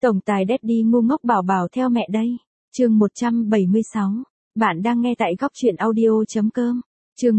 Tổng tài Daddy ngu ngốc bảo bảo theo mẹ đây. Chương 176. Bạn đang nghe tại góc truyện audio.com. Chương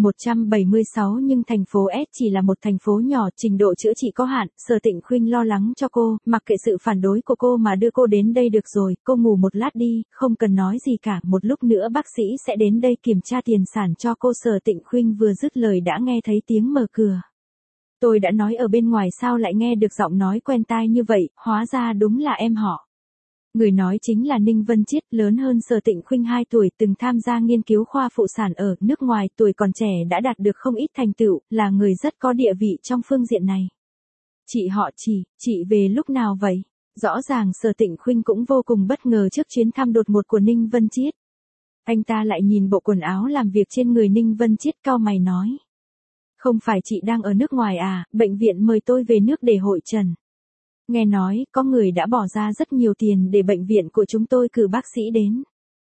176. Nhưng thành phố S chỉ là một thành phố nhỏ, trình độ chữa trị có hạn, Sở Tịnh Khuynh lo lắng cho cô, mặc kệ sự phản đối của cô mà đưa cô đến đây được rồi, cô ngủ một lát đi, không cần nói gì cả, một lúc nữa bác sĩ sẽ đến đây kiểm tra tiền sản cho cô. Sở Tịnh Khuynh vừa dứt lời đã nghe thấy tiếng mở cửa. Tôi đã nói ở bên ngoài sao lại nghe được giọng nói quen tai như vậy, hóa ra đúng là em họ. Người nói chính là Ninh Vân Chiết, lớn hơn Sở Tịnh Khuynh 2 tuổi, từng tham gia nghiên cứu khoa phụ sản ở nước ngoài, tuổi còn trẻ đã đạt được không ít thành tựu, là người rất có địa vị trong phương diện này. Chị họ chị về lúc nào vậy? Rõ ràng Sở Tịnh Khuynh cũng vô cùng bất ngờ trước chuyến thăm đột ngột của Ninh Vân Chiết. Anh ta lại nhìn bộ quần áo làm việc trên người Ninh Vân Chiết, cau mày nói. Không phải chị đang ở nước ngoài à, bệnh viện mời tôi về nước để hội trần. Nghe nói, có người đã bỏ ra rất nhiều tiền để bệnh viện của chúng tôi cử bác sĩ đến.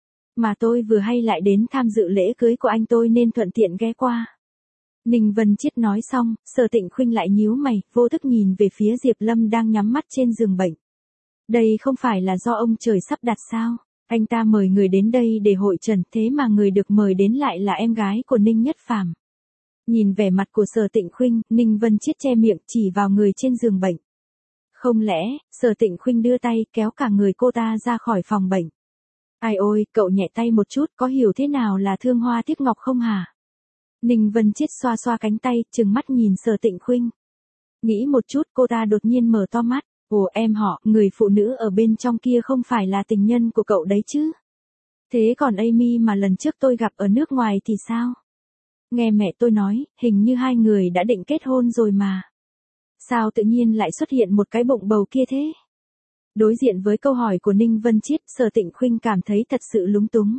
Mà tôi vừa hay lại đến tham dự lễ cưới của anh tôi nên thuận tiện ghé qua. Ninh Vân Chiết nói xong, Sở Tịnh Khuynh lại nhíu mày, vô thức nhìn về phía Diệp Lâm đang nhắm mắt trên giường bệnh. Đây không phải là do ông trời sắp đặt sao? Anh ta mời người đến đây để hội trần, thế mà người được mời đến lại là em gái của Ninh Nhất Phàm. Nhìn vẻ mặt của Sở Tịnh Khuynh, Ninh Vân Chiết che miệng chỉ vào người trên giường bệnh. Không lẽ, Sở Tịnh Khuynh đưa tay kéo cả người cô ta ra khỏi phòng bệnh. Ai ôi, cậu nhẹ tay một chút, có hiểu thế nào là thương hoa tiếc ngọc không hả? Ninh Vân Chiết xoa xoa cánh tay, trừng mắt nhìn Sở Tịnh Khuynh. Nghĩ một chút, cô ta đột nhiên mở to mắt. Ồ, em họ, người phụ nữ ở bên trong kia không phải là tình nhân của cậu đấy chứ? Thế còn Amy mà lần trước tôi gặp ở nước ngoài thì sao? Nghe mẹ tôi nói, hình như hai người đã định kết hôn rồi mà. Sao tự nhiên lại xuất hiện một cái bụng bầu kia thế? Đối diện với câu hỏi của Ninh Vân Chiết, Sở Tịnh Khuynh cảm thấy thật sự lúng túng.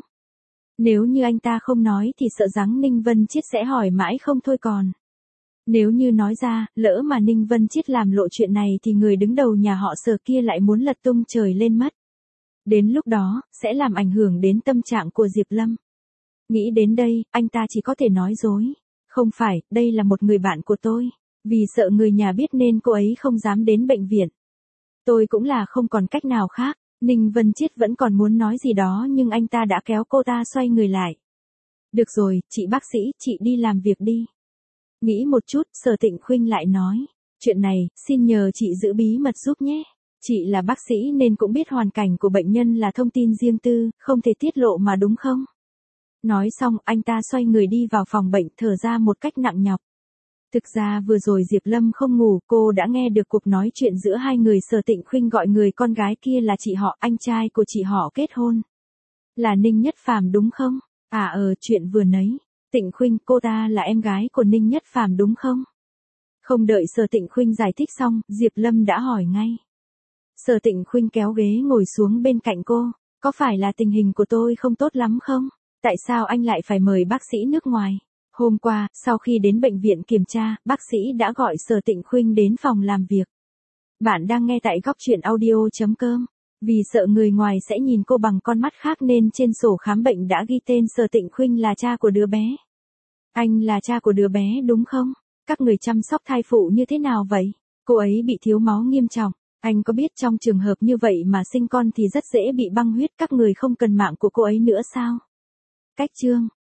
Nếu như anh ta không nói thì sợ rằng Ninh Vân Chiết sẽ hỏi mãi không thôi còn. Nếu như nói ra, lỡ mà Ninh Vân Chiết làm lộ chuyện này thì người đứng đầu nhà họ Sở kia lại muốn lật tung trời lên mất. Đến lúc đó, sẽ làm ảnh hưởng đến tâm trạng của Diệp Lâm. Nghĩ đến đây, anh ta chỉ có thể nói dối. Không phải, đây là một người bạn của tôi. Vì sợ người nhà biết nên cô ấy không dám đến bệnh viện. Tôi cũng là không còn cách nào khác. Ninh Vân Chiết vẫn còn muốn nói gì đó nhưng anh ta đã kéo cô ta xoay người lại. Được rồi, chị bác sĩ, chị đi làm việc đi. Nghĩ một chút, Sở Tịnh Khuynh lại nói. Chuyện này, xin nhờ chị giữ bí mật giúp nhé. Chị là bác sĩ nên cũng biết hoàn cảnh của bệnh nhân là thông tin riêng tư, không thể tiết lộ mà đúng không? Nói xong, anh ta xoay người đi vào phòng bệnh, thở ra một cách nặng nhọc. Thực ra vừa rồi Diệp Lâm không ngủ, cô đã nghe được cuộc nói chuyện giữa hai người. Sở Tịnh Khuynh gọi người con gái kia là chị họ, anh trai của chị họ kết hôn. Là Ninh Nhất Phàm đúng không? Chuyện vừa nấy. Tịnh Khuynh, cô ta là em gái của Ninh Nhất Phàm đúng không? Không đợi Sở Tịnh Khuynh giải thích xong, Diệp Lâm đã hỏi ngay. Sở Tịnh Khuynh kéo ghế ngồi xuống bên cạnh cô. Có phải là tình hình của tôi không tốt lắm không? Tại sao anh lại phải mời bác sĩ nước ngoài? Hôm qua, sau khi đến bệnh viện kiểm tra, bác sĩ đã gọi Sở Tịnh Khuynh đến phòng làm việc. Bạn đang nghe tại góc truyện audio.com. Vì sợ người ngoài sẽ nhìn cô bằng con mắt khác nên trên sổ khám bệnh đã ghi tên Sở Tịnh Khuynh là cha của đứa bé. Anh là cha của đứa bé đúng không? Các người chăm sóc thai phụ như thế nào vậy? Cô ấy bị thiếu máu nghiêm trọng. Anh có biết trong trường hợp như vậy mà sinh con thì rất dễ bị băng huyết, các người không cần mạng của cô ấy nữa sao? Cách chương.